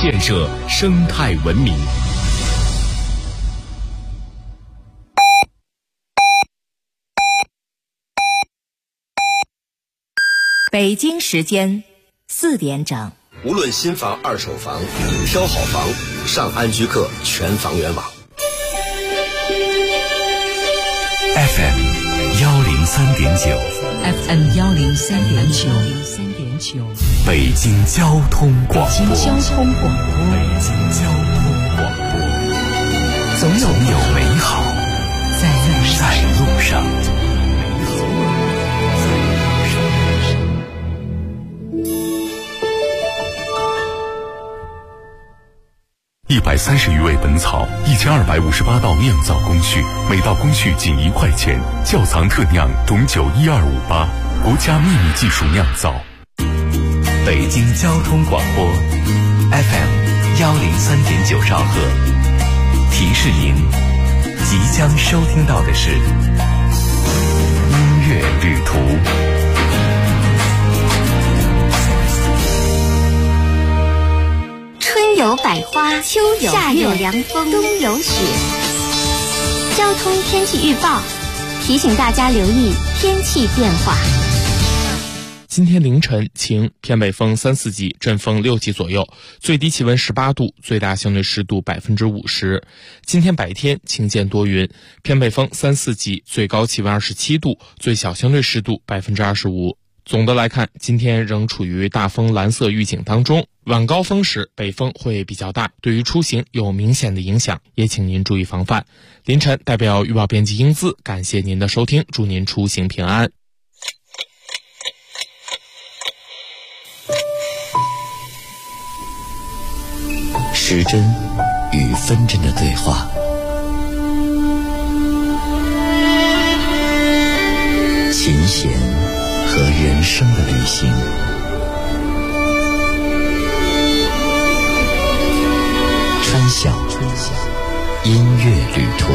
建设生态文明。 北京时间4点整。 无论新房、二手房，挑好房，上安居客全房源网。 FM 103.9 FM 103.9 北京交通广播。 北京交通广播，总有美好在路上。 130余味本草，1258道酿造工序，每道工序仅1块钱。窖藏特酿董酒12588，国家秘密技术酿造。 北京交通广播 FM 103.9兆赫，提示您，即将收听到的是音乐旅途。 春有百花，秋有夏有凉风，冬有雪。交通天气预报提醒大家留意天气变化。 今天凌晨晴，偏北风3、4级，阵风6级左右，最低气温18度，最大相对湿度50%。今天白天晴间多云，偏北风3、4级，最高气温27度，最小相对湿度25%。总的来看，今天仍处于大风蓝色预警当中，晚高峰时北风会比较大，对于出行有明显的影响，也请您注意防范。凌晨代表预报编辑英姿，感谢您的收听，祝您出行平安。 时针与分针的对话，琴弦和人生的旅行，穿晓音乐旅途。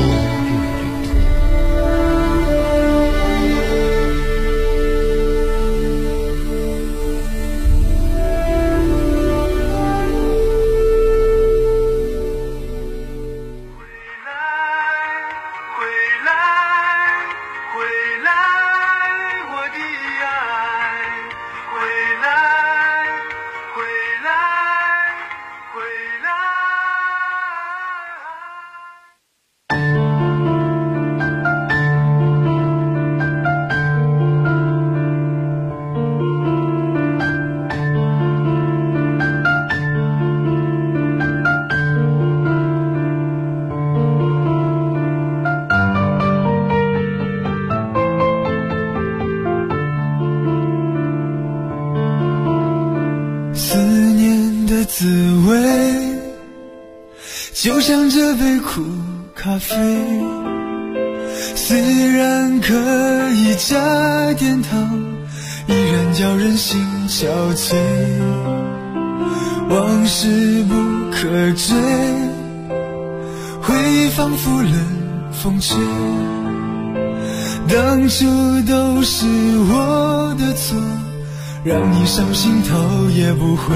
就像这杯苦咖啡，虽然可以加点糖，依然叫人心憔悴。往事不可追，回忆仿佛冷风吹。当初都是我的错，让你伤心头也不回。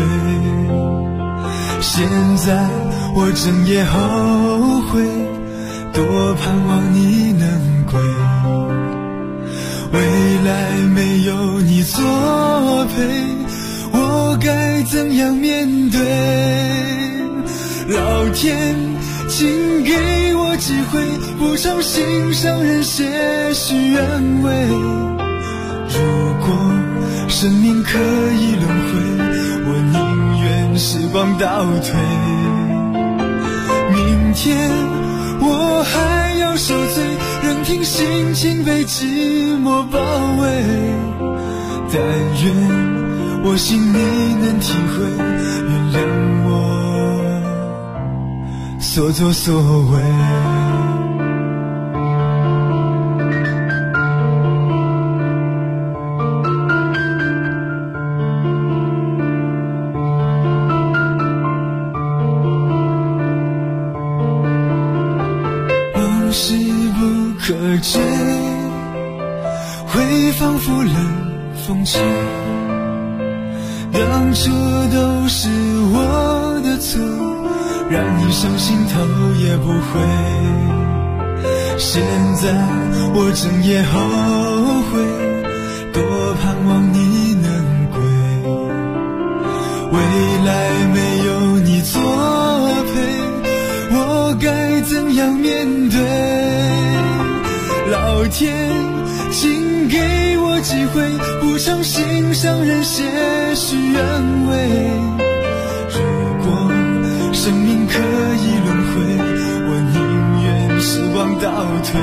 现在我整夜后悔，多盼望你能归。未来没有你作陪，我该怎样面对？老天，请给我机会，补偿心上人些许安慰。如果生命可以轮回，我宁愿时光倒退。明天我还要受罪，任凭心情被寂寞包围。但愿我心里能体会，原谅我所作所为。是不可追，回忆仿佛冷风吹。当初都是我的的错，让你伤心头也不回。现在我整夜后悔，多盼望你能归。未来没有你作陪，我该怎样面对？老天，请给我机会，补偿心上人些许安慰。如果生命可以轮回，我宁愿时光倒退。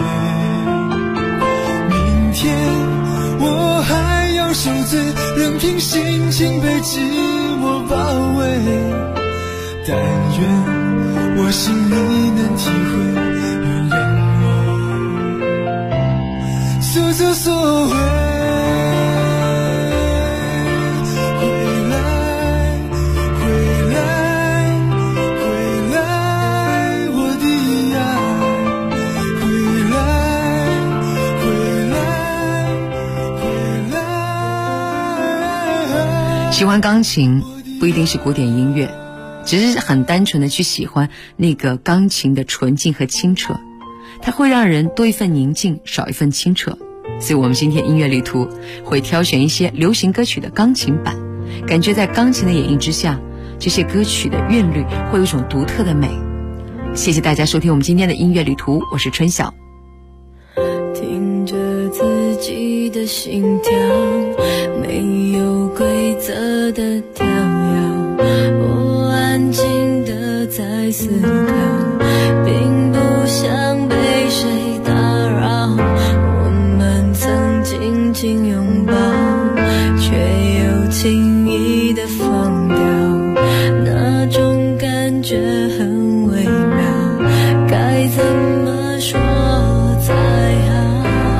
明天我还要受罪，任凭心情被寂寞包围。但愿我心里能体会，原谅我所作所为。 喜欢钢琴不一定是古典音乐，只是很单纯的去喜欢那个钢琴的纯净和清澈，它会让人多一份宁静，少一份清澈。所以我们今天音乐旅途会挑选一些流行歌曲的钢琴版，感觉在钢琴的演绎之下，这些歌曲的韵律会有一种独特的美。谢谢大家收听我们今天的音乐旅途，我是春晓。 听着自己的心跳，没有规则的跳跃，我安静地在思考，并不想被谁打扰。我们曾紧紧拥抱，却又轻易地放掉，那种感觉很微妙，该怎么说才好？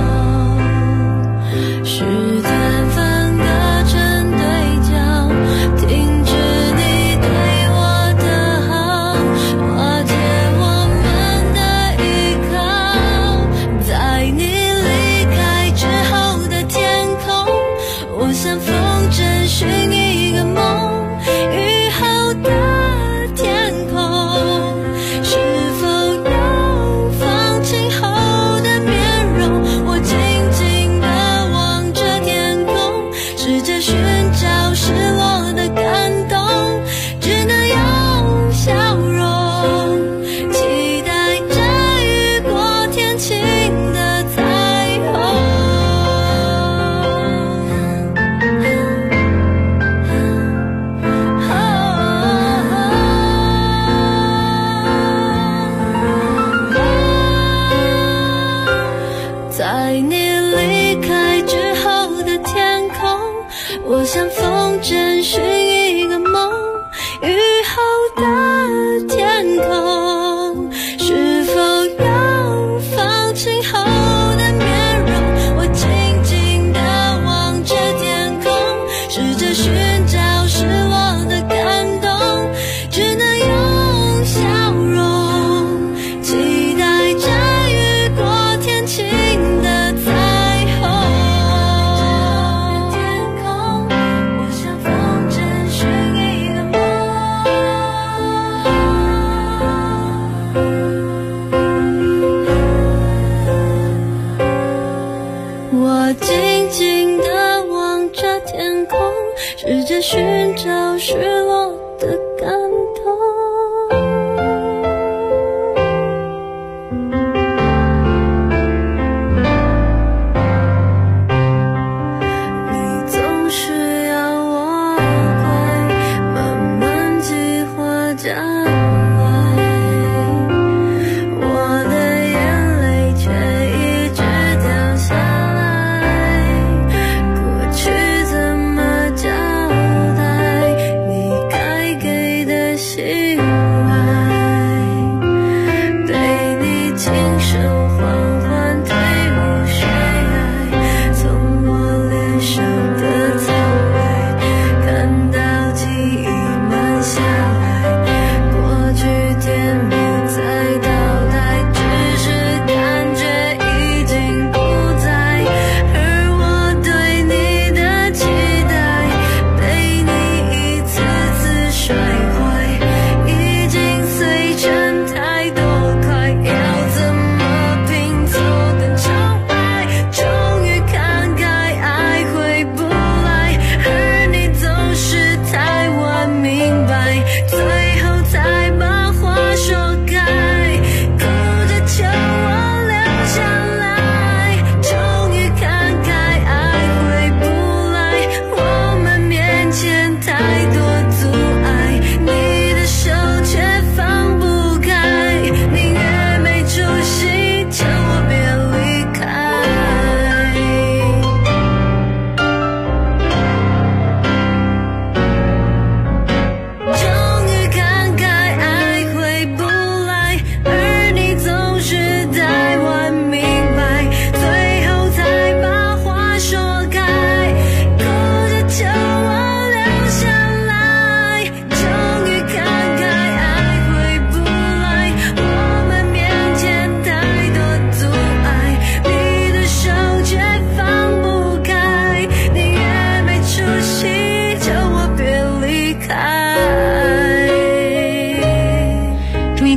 是单方的正对角，停止你对我的好，瓦解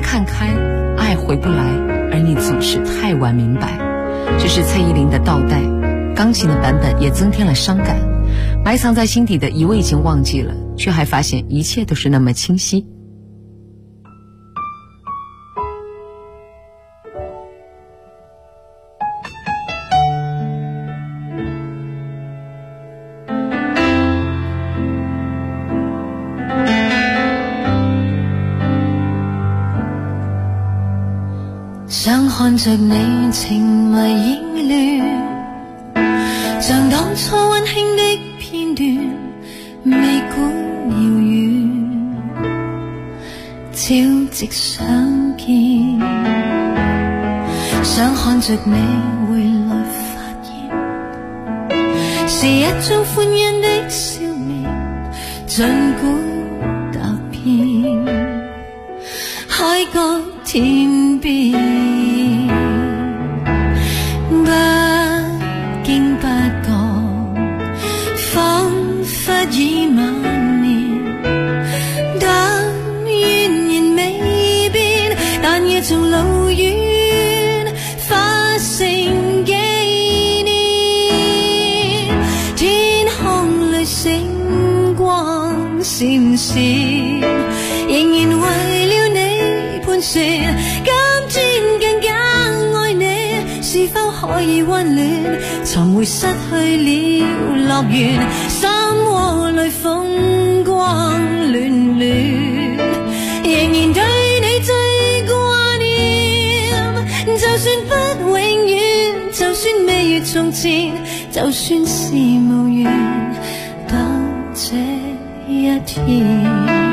看开，爱回不来，而你总是太晚明白。这是蔡依林的倒带，钢琴的版本也增添了伤感。埋藏在心底的以为已经忘记了，却还发现一切都是那么清晰。 想看着你情迷意亂，像當初溫馨的片段，未管遙遠，朝夕相見。想看着你回來發現，是一種歡欣的笑面，儘管踏遍海角天邊。不經不覺，彷彿已萬年。但願然未變，但夜從路遠化成紀念。天空裏星光閃閃，仍然為了你盤旋。今天更加愛你，是否可以溫暖？尋回失去了樂園，山窩裏風光暖暖，仍然對你最掛念。就算不永遠，就算未如從前，就算是無緣，等這一天。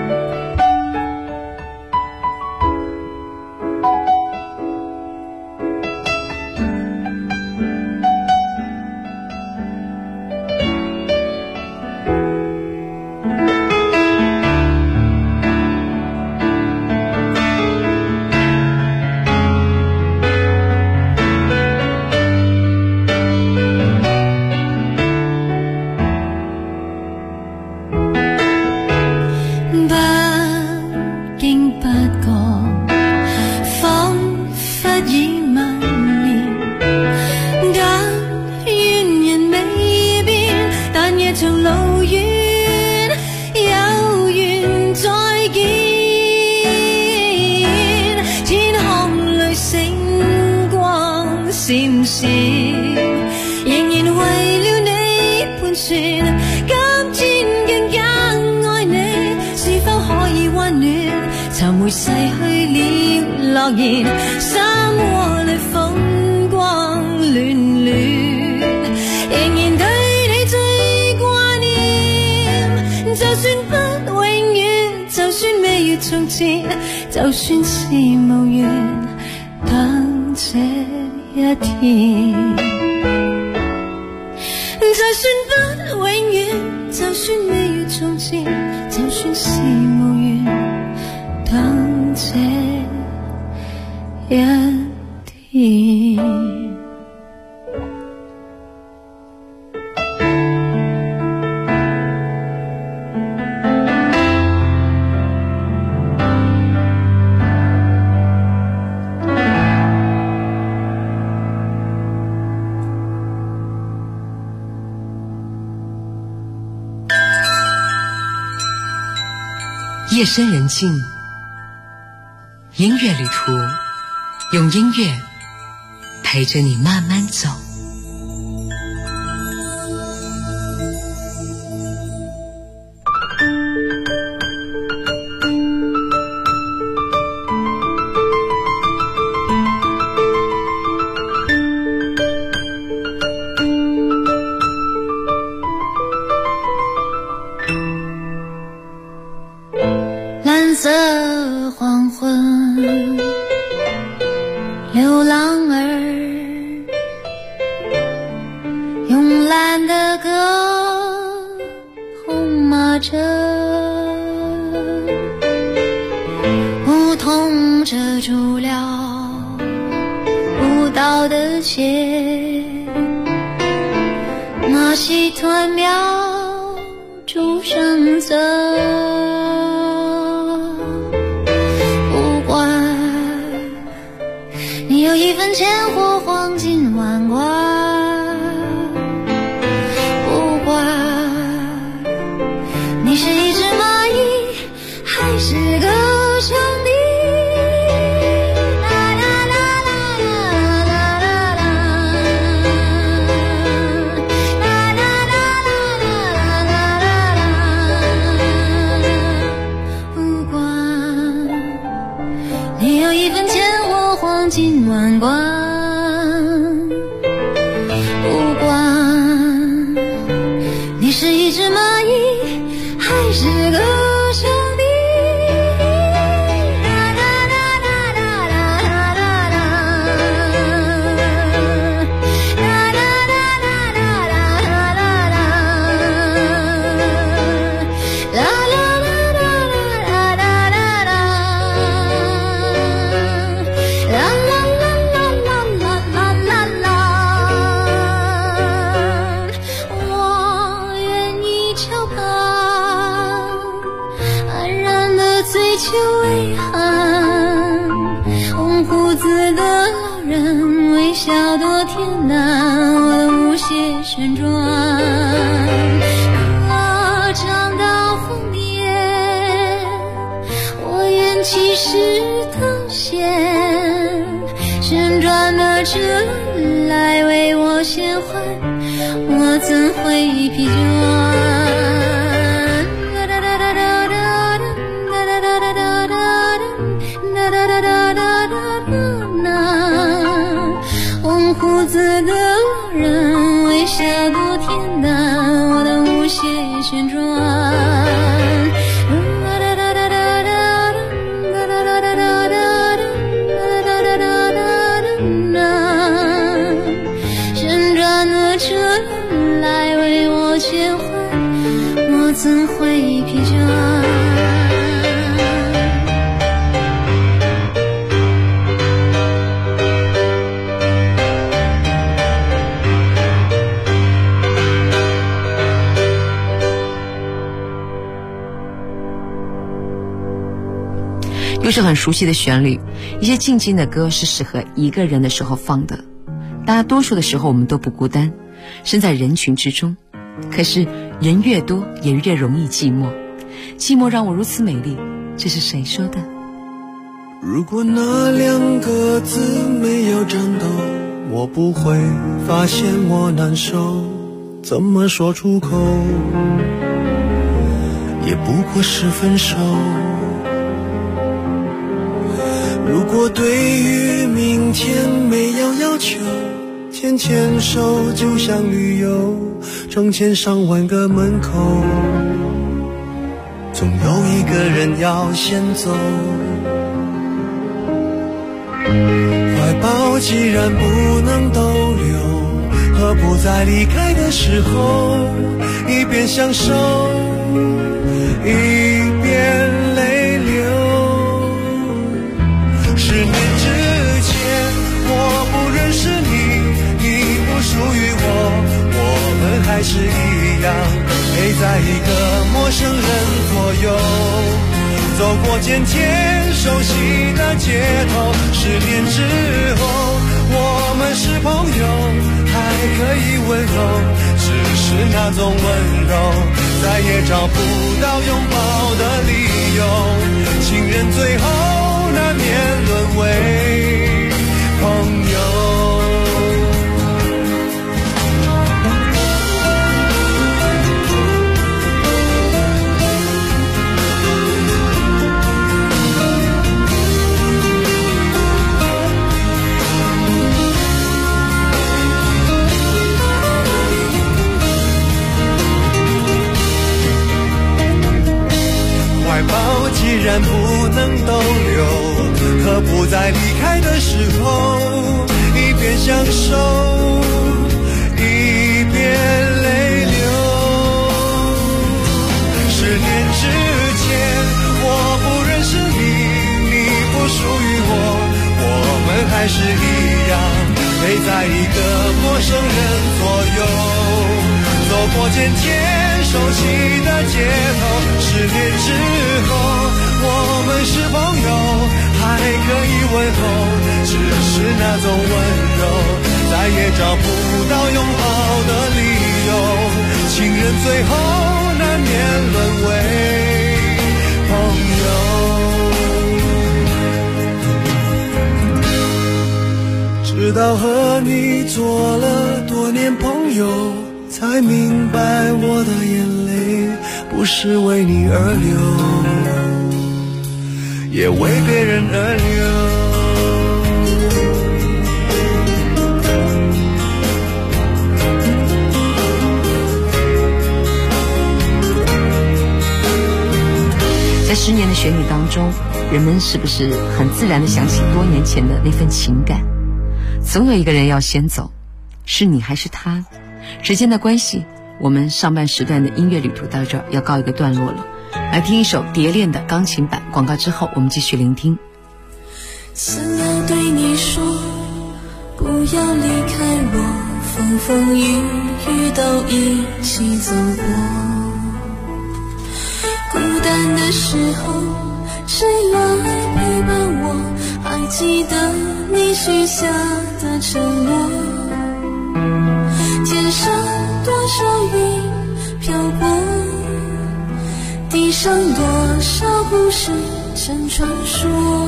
閃閃，仍然為了你盤旋。今天更加愛你，是否可以溫暖？尋回逝去了諾言，山窩裏風光暖暖，仍然對你最掛念。就算不永遠，就算未如從前，就算是無緣，等這一天。就算不永遠，就算未如從前，就算是無緣，等這一天。 夜深人静，音乐旅途，用音乐陪着你慢慢走。 蓝色黄昏，流浪儿慵懒的歌，红马车，梧桐遮住了舞蹈的街，马戏团描出声色。不管份钱或黄金万贯，不管你是一只蚂蚁还是个上帝。金万贯，不管你是一只蚂蚁还是个上帝。小多天南，我的无懈旋转，我尝到枫叶，我愿起誓腾现，旋转的车来为我献欢，我怎会疲倦？胡子的人微笑多天南，我的无懈旋转，旋转的车来为我牵欢，我怎会疲倦？ 又是很熟悉的旋律，一些静静的歌是适合一个人的时候放的。大多数的时候我们都不孤单，身在人群之中，可是人越多也越容易寂寞，寂寞让我如此美丽，这是谁说的？ 如果那两个字没有颤抖，我不会发现我难受，怎么说出口也不过是分手。如果对于明天没有要求，牵牵手就像旅游，成千上万个门口，总有一个人要先走。怀抱既然不能逗留，何不在离开的时候一边享受一边泪流。10年之前我不认识你，你不属于我们还是一样陪在一个陌生人左右，走过渐渐熟悉的街头。10年之后我们是朋友，还可以温柔，只是那种温柔再也找不到拥抱的理由。情人最后难免沦为朋友。怀抱既然不能逗留，何不在离开的时候一边享受一边泪流。10年之前我不认识你，你不属于我们还是一样陪在一个陌生人左右，走过渐渐熟悉的街头。10年之后我们是朋友，还可以问候，只是那种温柔，再也找不到拥抱的理由。情人最后难免沦为朋友。直到和你做了多年朋友，才明白我的眼泪不是为你而流，也为别人而流。 在10年的旋律当中，人们是不是很自然地想起多年前的那份情感？总有一个人要先走，是你还是他？时间的关系，我们上半时段的音乐旅途到这儿要告一个段落了。来听一首蝶恋的钢琴版，广告之后我们继续聆听。 想要对你说，不要离开我，风风雨雨都一起走过。孤单的时候，谁来陪伴我？还记得你许下的承诺。天上多少云飘过，地上多少故事成传说。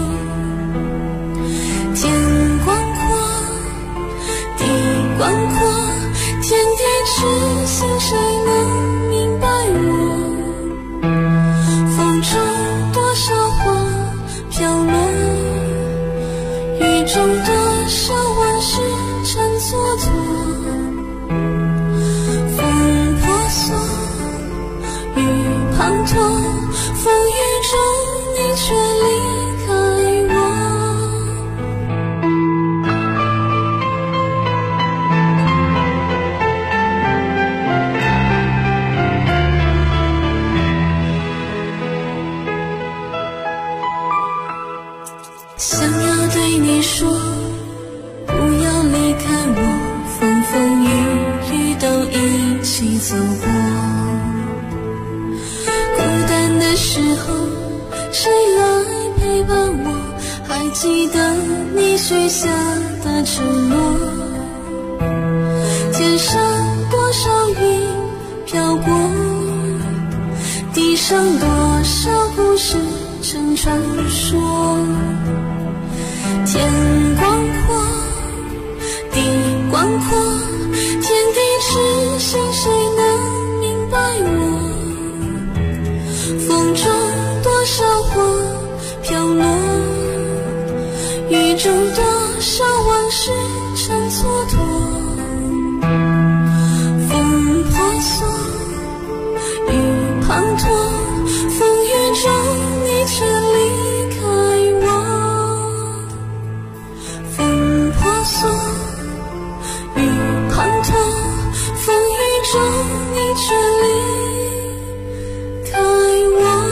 天广阔，地广阔，天地之心，谁能明白我？风中多少花飘落，雨中多少万事成蹉跎。风婆娑，雨滂沱，风雨中你却离开我。想要对你说，不要离开我，风风雨雨都一起走过。孤单的时候，谁来陪伴我？还记得你许下的承诺。天上多少云飘过，地上多少故事成传说。天广阔，地广阔，天地之心，谁能明白我？风中多少花飘落，雨中多少往事成蹉跎。风婆娑，雨滂沱，风雨中你却离开我。婆娑，雨滂沱，风雨中你却离开我。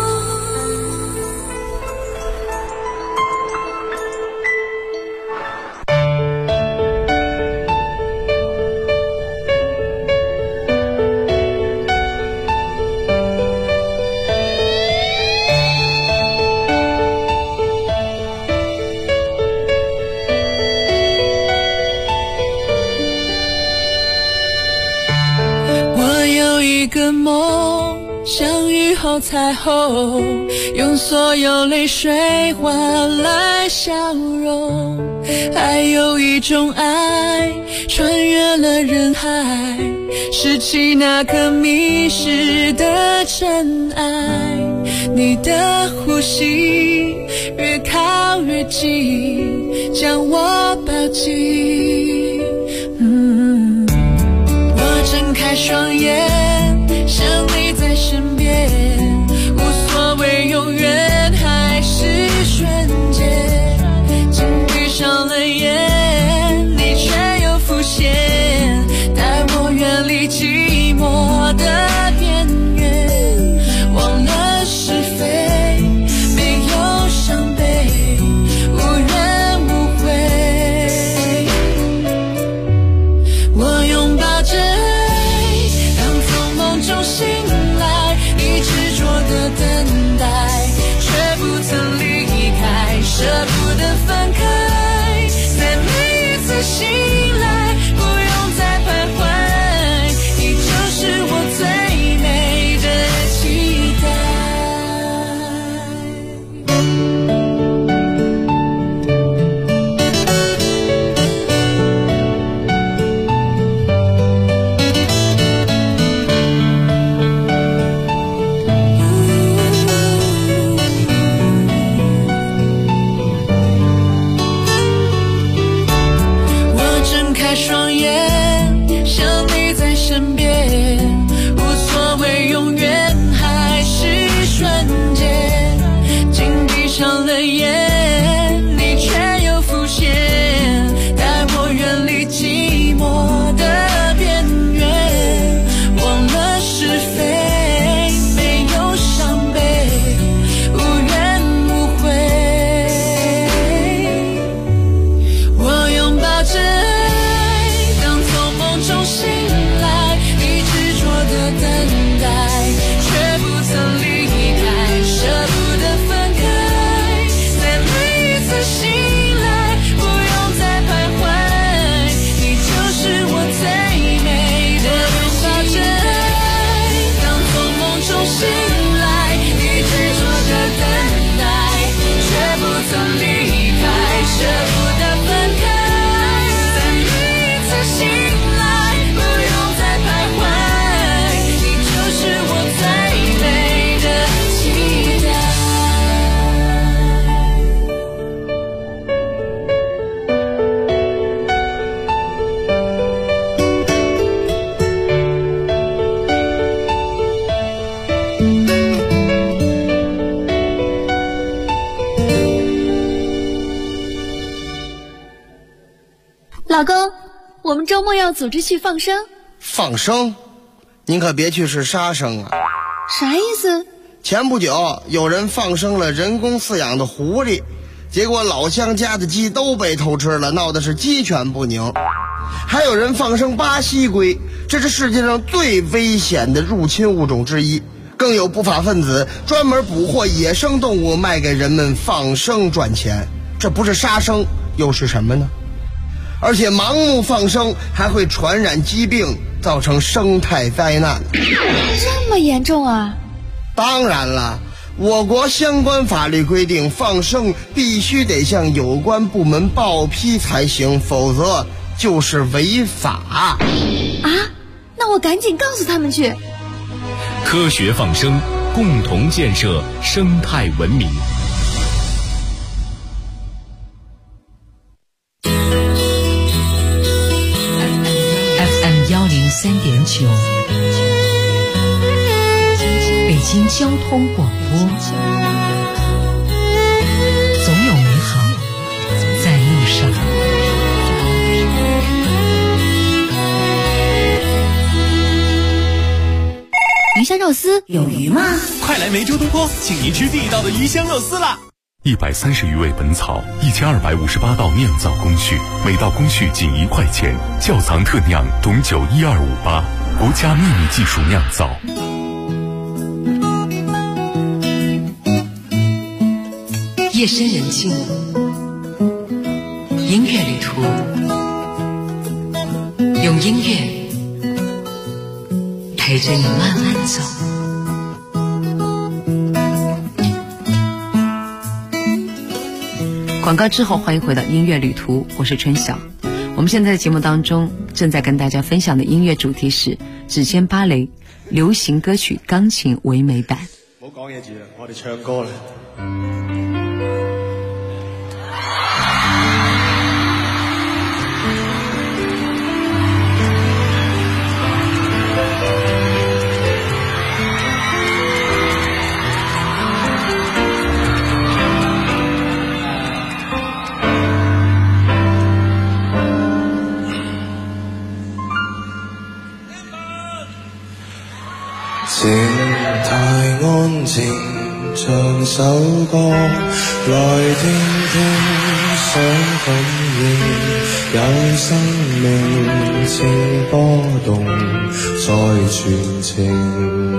一个梦，像雨后彩虹，用所有泪水换来笑容。还有一种爱，穿越了人海，拾起那颗迷失的真爱。你的呼吸越靠越近，将我抱紧。我睁开双眼，想你在身边，无所谓永远还是瞬间。紧闭上了眼，你却又浮现，带我远离寂寞的边缘。忘了是非，没有伤悲，无怨无悔。我拥抱着爱，当从梦中醒来， 老公，我们周末要组织去放生。 放生？您可别去是杀生啊！ 啥意思？ 前不久有人放生了人工饲养的狐狸，结果老乡家的鸡都被偷吃了，闹的是鸡犬不宁。还有人放生巴西龟，这是世界上最危险的入侵物种之一。更有不法分子专门捕获野生动物卖给人们放生赚钱，这不是杀生又是什么呢？而且盲目放生还会传染疾病，造成生态灾难。 这么严重啊？ 当然了，我国相关法律规定，放生必须得向有关部门报批才行，否则就是违法。 啊？那我赶紧告诉他们去。 科学放生，共同建设生态文明。 FM 103.9，北京交通广播。总有美好在路上。 鱼香肉丝有鱼吗？ 快来梅州东坡，请您吃地道的鱼香肉丝啦 ！130余味本草，1258道酿造工序，每道工序仅1块钱，窖藏特酿董酒12588，国家秘密技术酿造。 夜深人静，音乐旅途，用音乐陪着你慢慢走。 广告之后，欢迎回到音乐旅途，我是春晓。我们现在的节目当中正在跟大家分享的音乐主题是指尖芭蕾流行歌曲钢琴唯美版。 唔好講嘢住啦，我哋唱歌啦。靜太安靜，像首歌，來聽聽想感應，有生命正波動在傳情。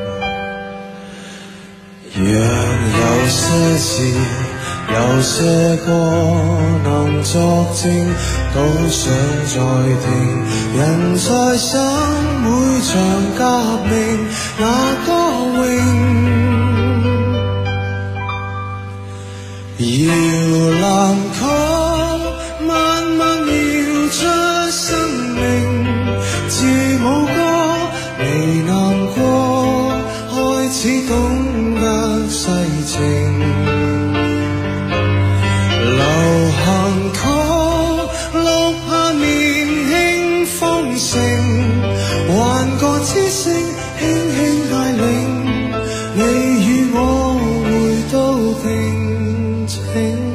若有些事有些歌能作證，都想再聽。人在生每場革命，那歌詠搖籃曲，慢慢搖出生命，自舞歌未難過，開始懂得世情。流行曲錄下年輕豐盛，還個知聲輕輕帶領你與我回到平靜。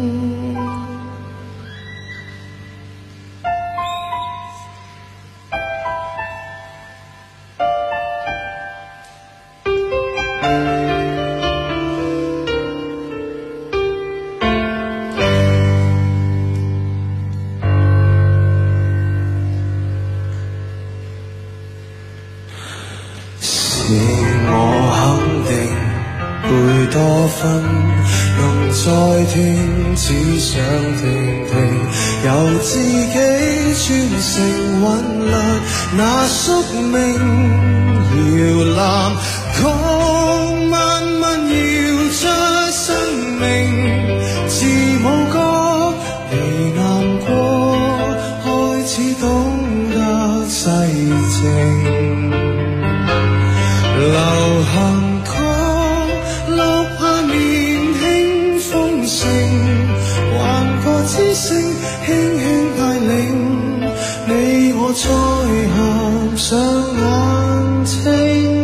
多分能再聽，只想聽聽，由自己轉成韻律，那宿命搖籃曲，慢慢搖出生命，字母歌未難過，開始懂得世情。流行曲錄下年輕豐盛，還個知聲輕輕帶領你我再合上眼睛。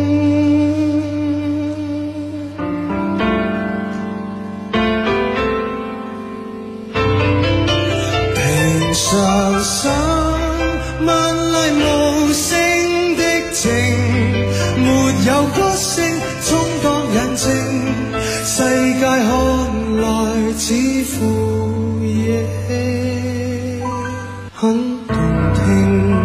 平常重新萬籟無聲的情，沒有歌聲總覺人靜，世界看來似乎也很動聽。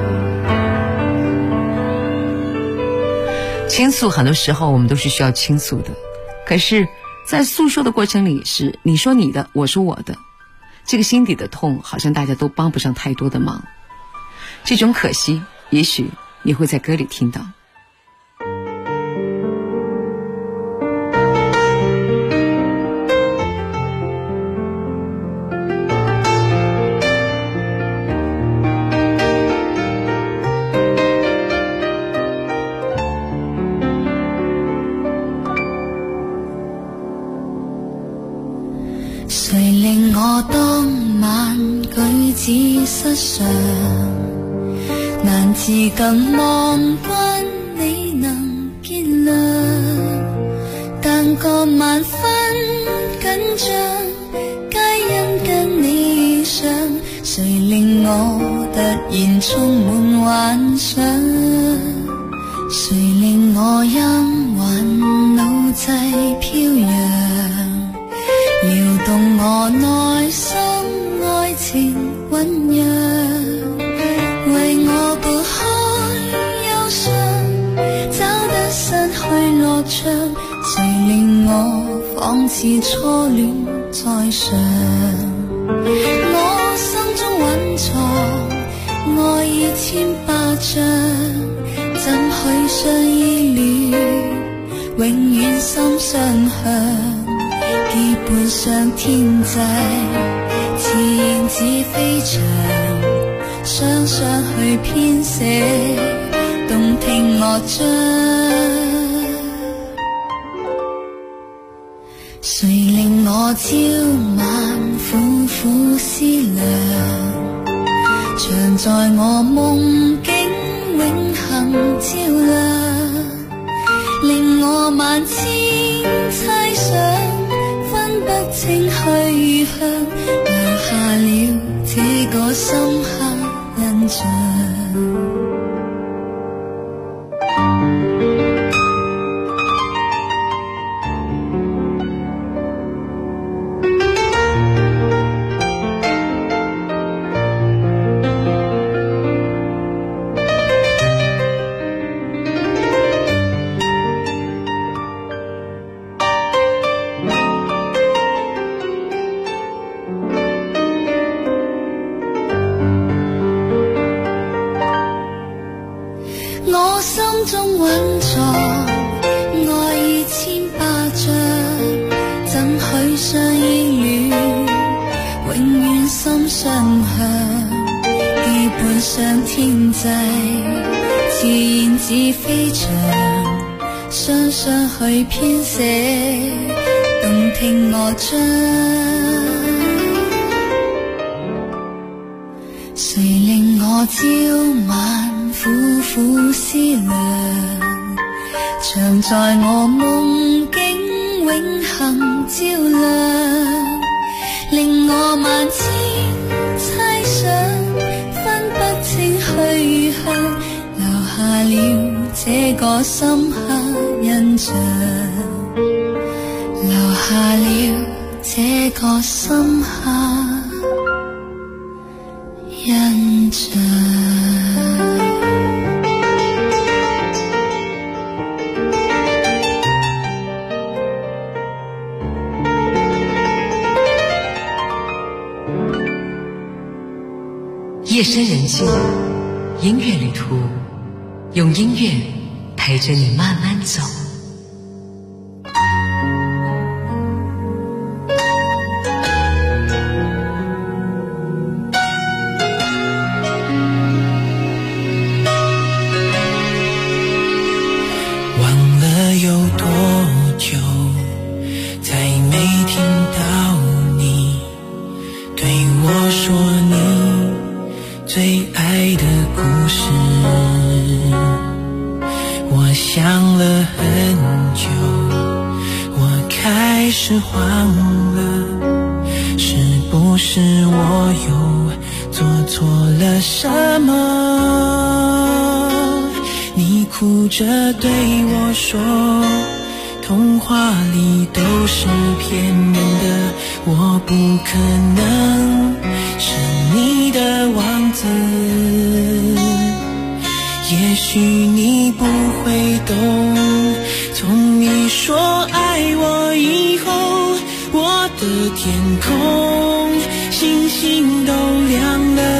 倾诉很多时候我们都是需要倾诉的，可是在诉说的过程里是你说你的，我说我的，这个心底的痛好像大家都帮不上太多的忙，这种可惜也许你会在歌里听到。 誰令我當晚舉止失常，難自禁望君你能見諒，但個晚分緊張皆因跟你想，誰令我突然充滿幻想，誰令我陰魂腦際飄揚，撩動我內心愛情醞釀，為我撥開憂傷，找得失去樂章，誰令我仿似初戀在上，我心中蘊藏愛意千百丈，怎許相依戀，永遠心相向，結伴上天際，自然似飛翔，雙雙去編寫動聽樂章。誰令我朝晚苦苦思量，常在我夢境永恆照亮，令我萬千猜想分不清去與向，留下了這個深刻印象。我心中蘊藏愛意千百丈，怎許相依戀，永遠心相向，結伴上天際，自然似飛翔，雙雙去編寫動聽樂章。誰令我朝晚苦苦思量，常在我夢境永恆照亮，令我萬千猜想分不清去與向，留下了這個深刻印象，留下了這個深刻印象。 夜深人静，音乐旅途，用音乐陪着你慢慢走。 忘了有多久，再没听到你对我说你最爱的故事。我想了很久，我开始慌了，是不是我又做错了什么？你哭着对我说，童话里都是骗人的，我不可能是你的王子。也许你不会懂，从你说爱我以后，我的天空星星都亮了。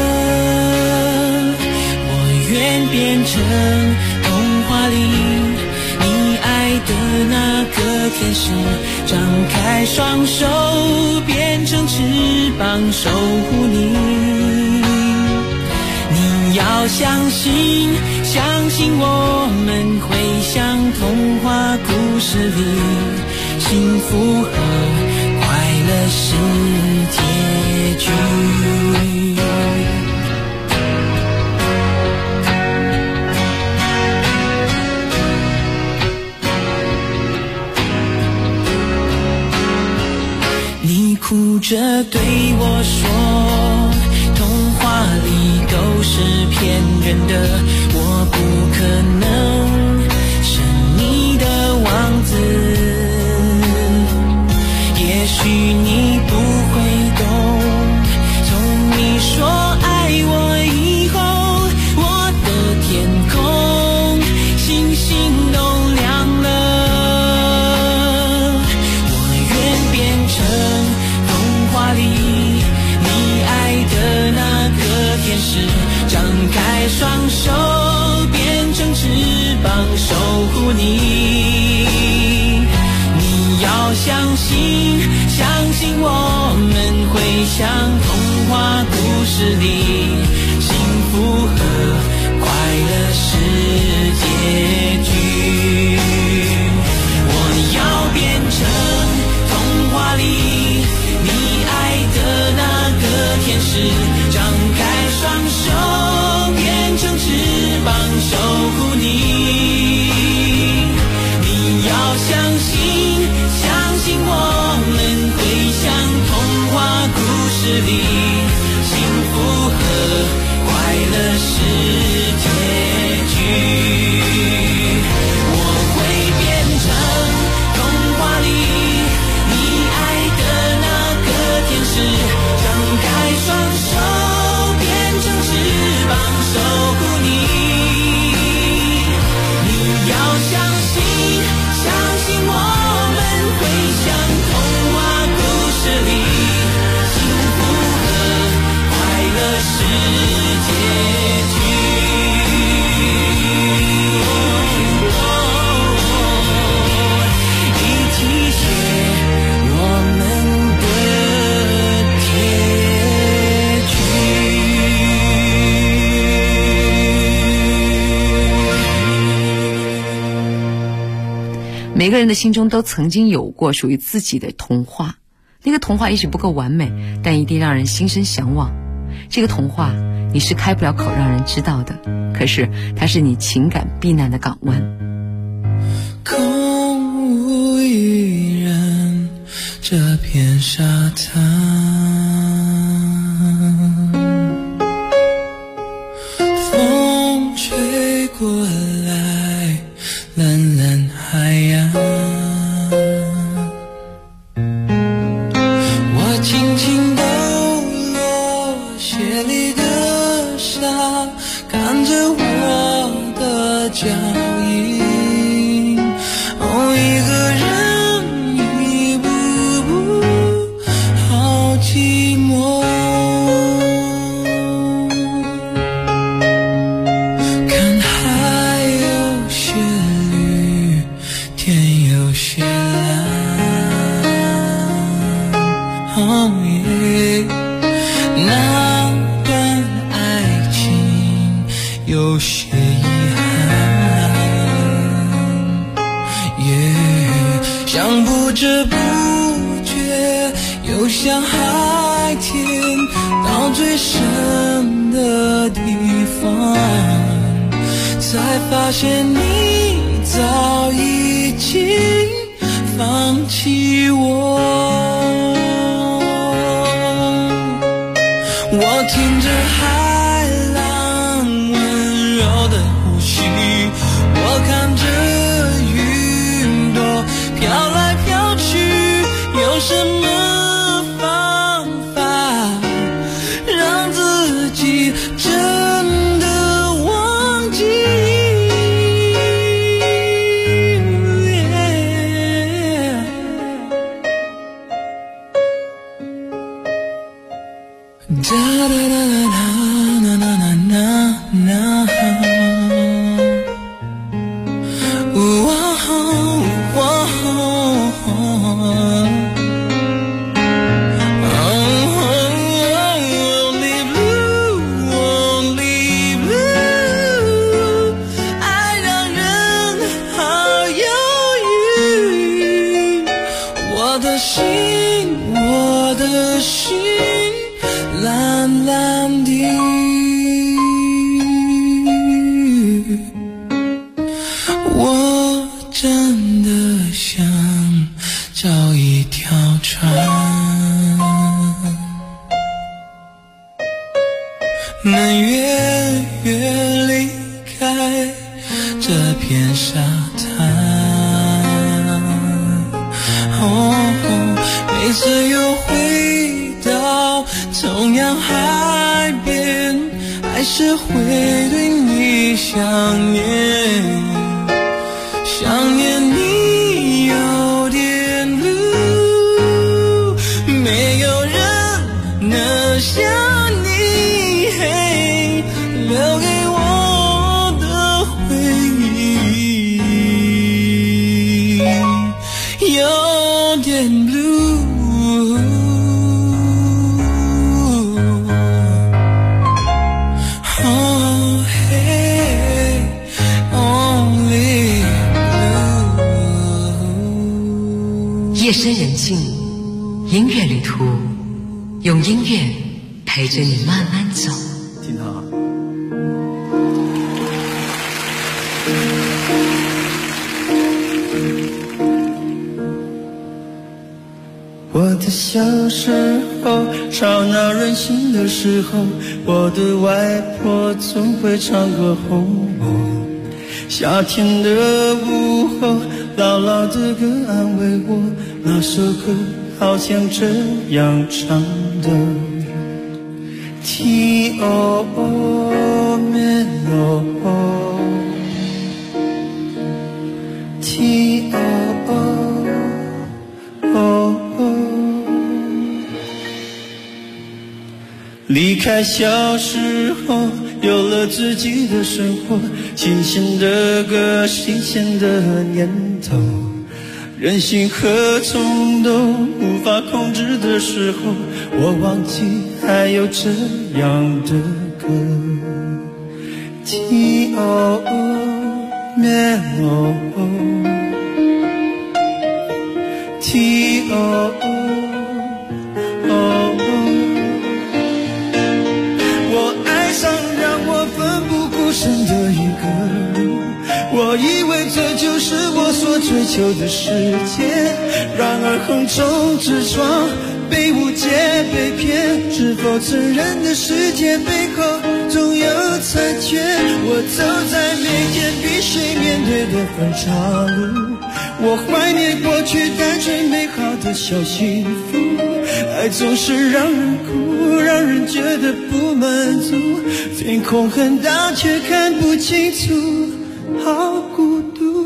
我愿变成童话里你爱的那个天使，张开双手变成翅膀守护你。你要相信，相信我们会像童话故事里，幸福和快乐是结局。你哭着对我说，童话里都是骗人的，我不可能是你的王子。也许你不会懂，从你说爱我以后，我的天空星星都亮了。我愿变成童话里你爱的那个天使，张开双手变成翅膀守护你。你要相信，相信我们会像童话故事里，幸福和快乐是结局。我要变成童话里你爱的那个天使，张开双手变成翅膀守护你。你要相信，相信我们会像童话故事里，幸福和快乐是结局。我会变成童话里你爱的那个天使，张开双手变成翅膀守护你。你要相信，相信我们会像童话故事里，幸福和快乐是结局。一起写我们的结局。 每个人的心中都曾经有过属于自己的童话，那个童话也许不够完美，但一定让人心生向往。这个童话你是开不了口让人知道的，可是它是你情感避难的港湾。 空无一人这片沙滩，风吹过来蓝蓝海洋，我轻轻抖落鞋里的沙，看着我的脚印，哦，一个人一步步好寂寞，看海有些绿，天有些蓝，哦耶，那段爱情有些遗憾，耶，像不知不觉又像海天到最深的地方，才发现你早已经放弃我。 我听着海浪温柔的呼吸，我看着云朵飘来飘去，有什么方法让自己真的忘记？哒哒哒哒哒哒哒哒哒。我的心蓝蓝的，我真的想找一条船，能远远离开这片沙滩。每次又回到同样海边，还是会对你想念，想念你有点路，没有人能像你留给我的回忆，有点 blue。 夜深人静，音乐旅途，用音乐陪着你慢慢走。 听他啊。 我的小时候，吵闹任性的时候，我的外婆总会唱歌哄我。夏天的午后，姥姥的歌安慰我，那首歌好像这样唱的 T O O M O O T O O O O。 离开小时候，有了自己的生活，新鲜的歌，新鲜的念头，任性和冲动无法控制的时候，我忘记还有这样的歌 T O O M O O T O O O O。 我爱上让我奋不顾身的一个人，我以为这就是我所追求的世界，然而横冲直撞，被误解被骗，是否承认的世界背后总有残缺？我走在每天必须面对的分岔路，我怀念过去单纯美好的小幸福，爱总是让人哭，让人觉得不满足，天空很大却看不清楚，好孤独。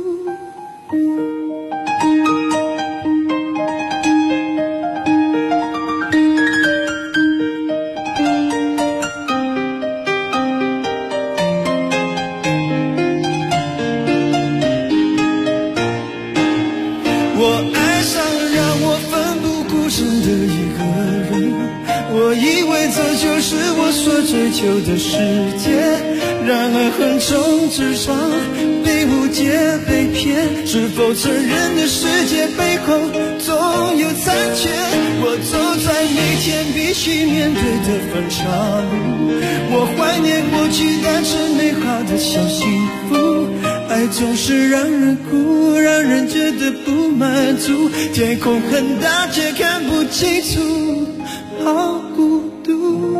我爱上让我奋不顾身的一个人，我以为这就是我所追求的世界，然而横冲直撞，被误解被骗，是否承认的世界背后总有残缺？我走在每天必须面对的分岔路，我怀念过去单纯美好的小幸福，爱总是让人哭，让人觉得不满足，天空很大却看不清楚，好孤独。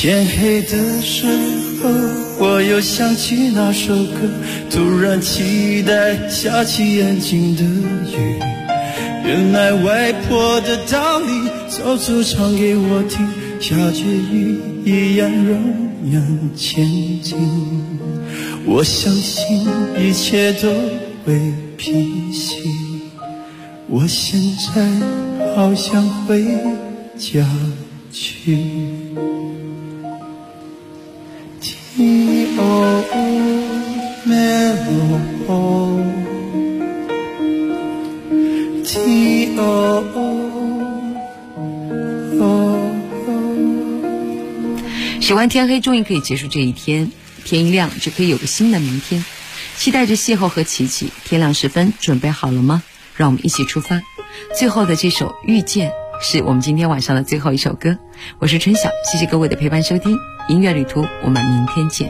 天黑的时候，我又想起那首歌，突然期待下起眼睛的雨。原来外婆的道理早就唱给我听，下着雨一样仍然前进。我相信一切都会平息，我现在好想回家去。 喜欢天黑终于可以结束这一天，天一亮就可以有个新的明天。期待着邂逅和琪琪，天亮时分准备好了吗？让我们一起出发。最后的这首《遇见》是我们今天晚上的最后一首歌。我是春晓，谢谢各位的陪伴收听音乐旅途，我们明天见。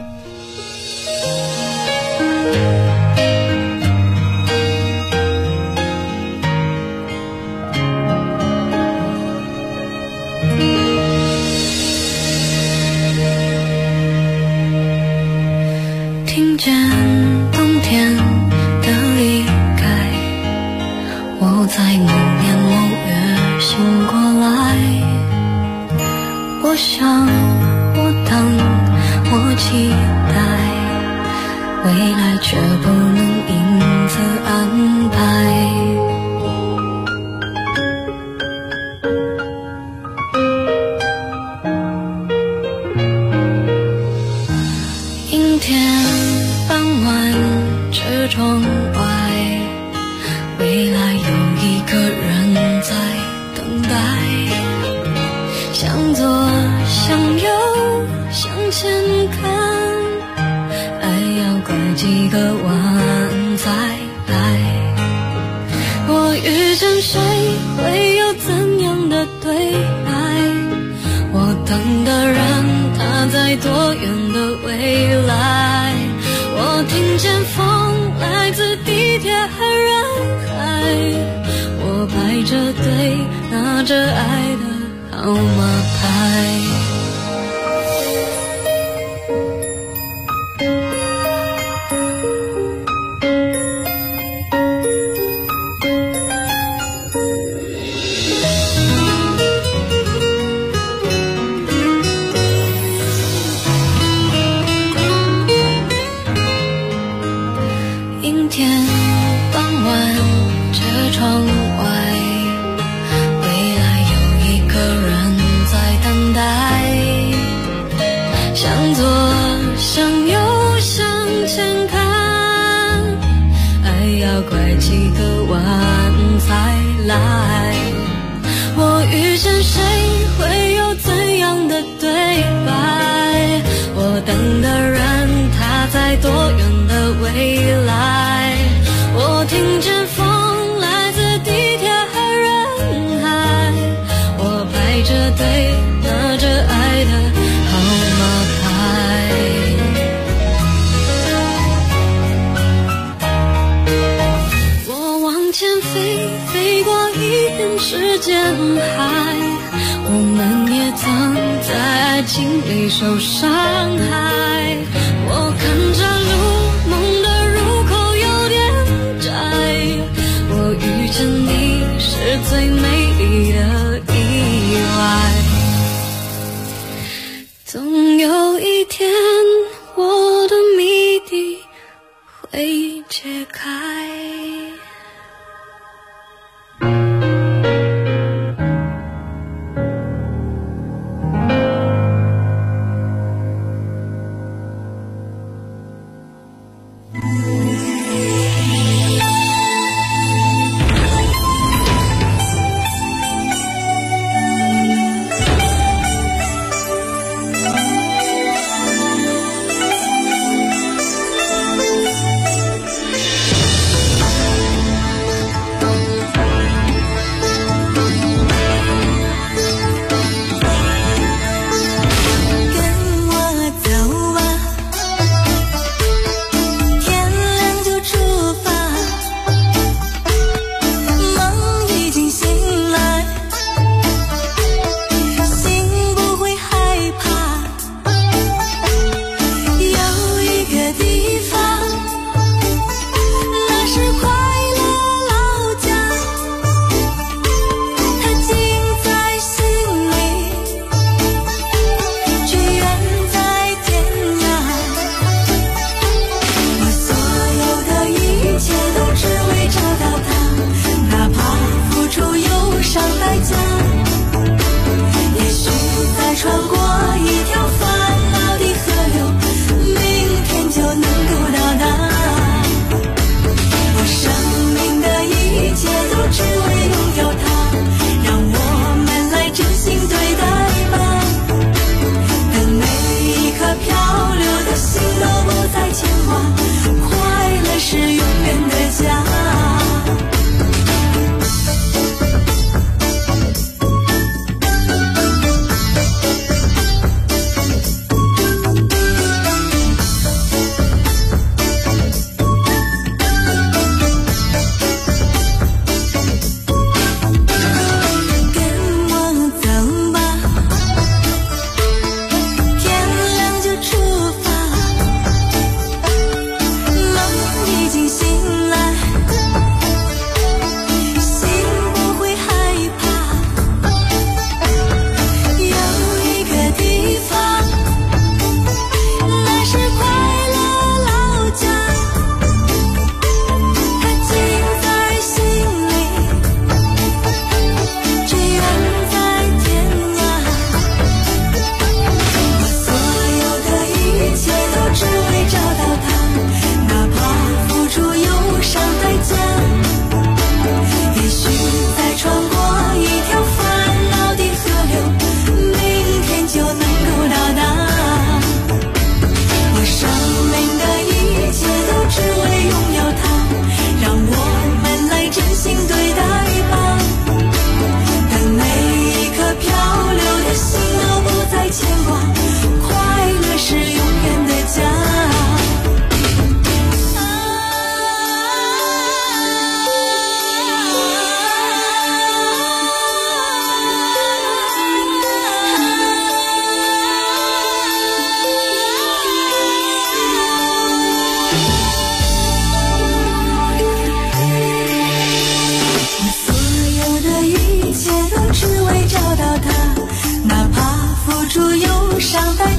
听见冬天的离开，我在某年某月醒过来。我想，我等，我期待，未来却不能因此安排。阴天傍晚，车窗外，未来有一个人在等待。向左，向右，向前看，爱要拐几个弯才来。我遇见谁，会有怎样的对白？我等的人，他在多远的未来？我听见风来自地铁和人海，我排着队拿着爱的号码牌。阴天傍晚，车窗外，未来有一个人在等待。向左，向右，向前看，爱要拐几个弯才来。我遇见谁，会有怎样的对白？我等的人，他在多远的未来？我听见风来自地铁和人海，我排着队拿着爱的号码牌。我往前飞，飞过一片时间海，我们也曾在爱情里受伤害。我看着路，梦的入口有点窄，我遇见你是最美丽的意外。总有一天，我的谜底会解开。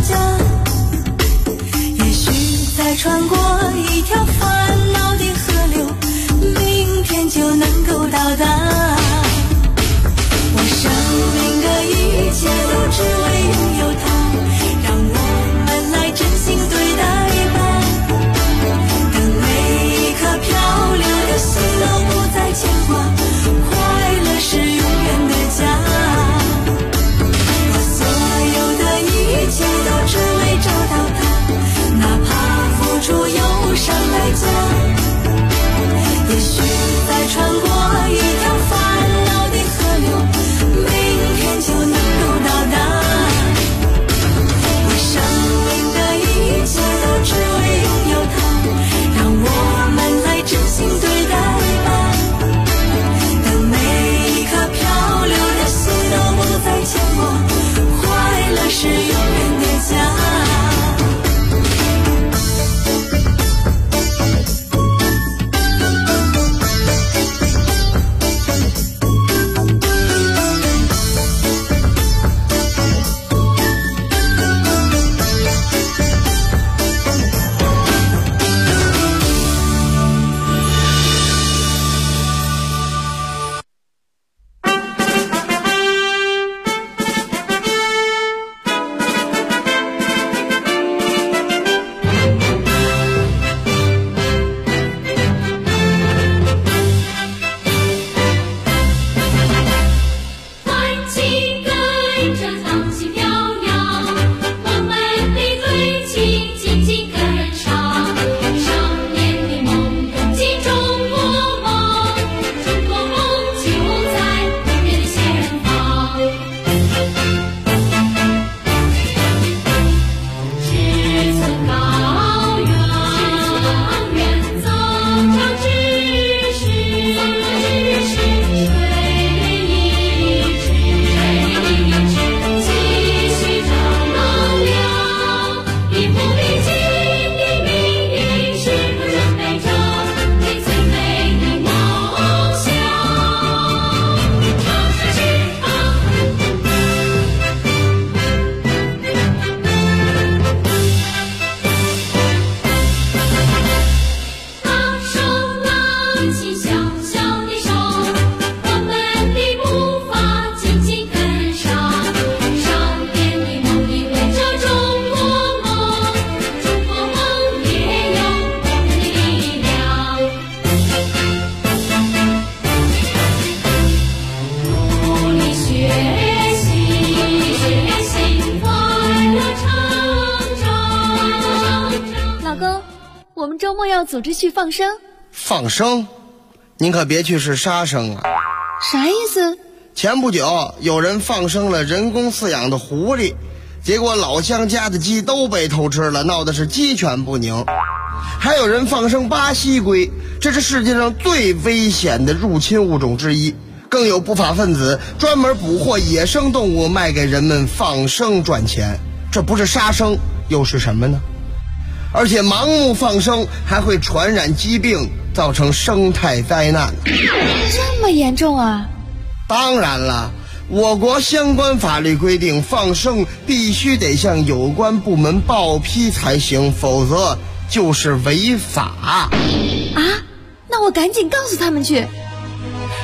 家。也许再穿过一条烦恼的河流，明天就能够到达。我生命的一切都只为拥有它，让我们来真心对待吧。等每一颗漂流的心都不再牵挂，快乐是永远的家。我所有的一切都只为找到它，哪怕付出忧伤代价。也许再穿过一条烦恼的河流，明天就能够到达。我生命的一切都只为拥有它，让我们来真心对待吧。等每一颗漂流的心都不再牵挂，快乐是永远的家。 组织去放生。 放生？您可别去是杀生啊！ 啥意思？ 前不久有人放生了人工饲养的狐狸，结果老乡家的鸡都被偷吃了，闹得是鸡犬不宁。还有人放生巴西龟，这是世界上最危险的入侵物种之一。更有不法分子专门捕获野生动物卖给人们放生赚钱，这不是杀生又是什么呢？而且盲目放生还会传染疾病，造成生态灾难。 这么严重啊？ 当然了，我国相关法律规定，放生必须得向有关部门报批才行，否则就是违法。 啊？那我赶紧告诉他们去。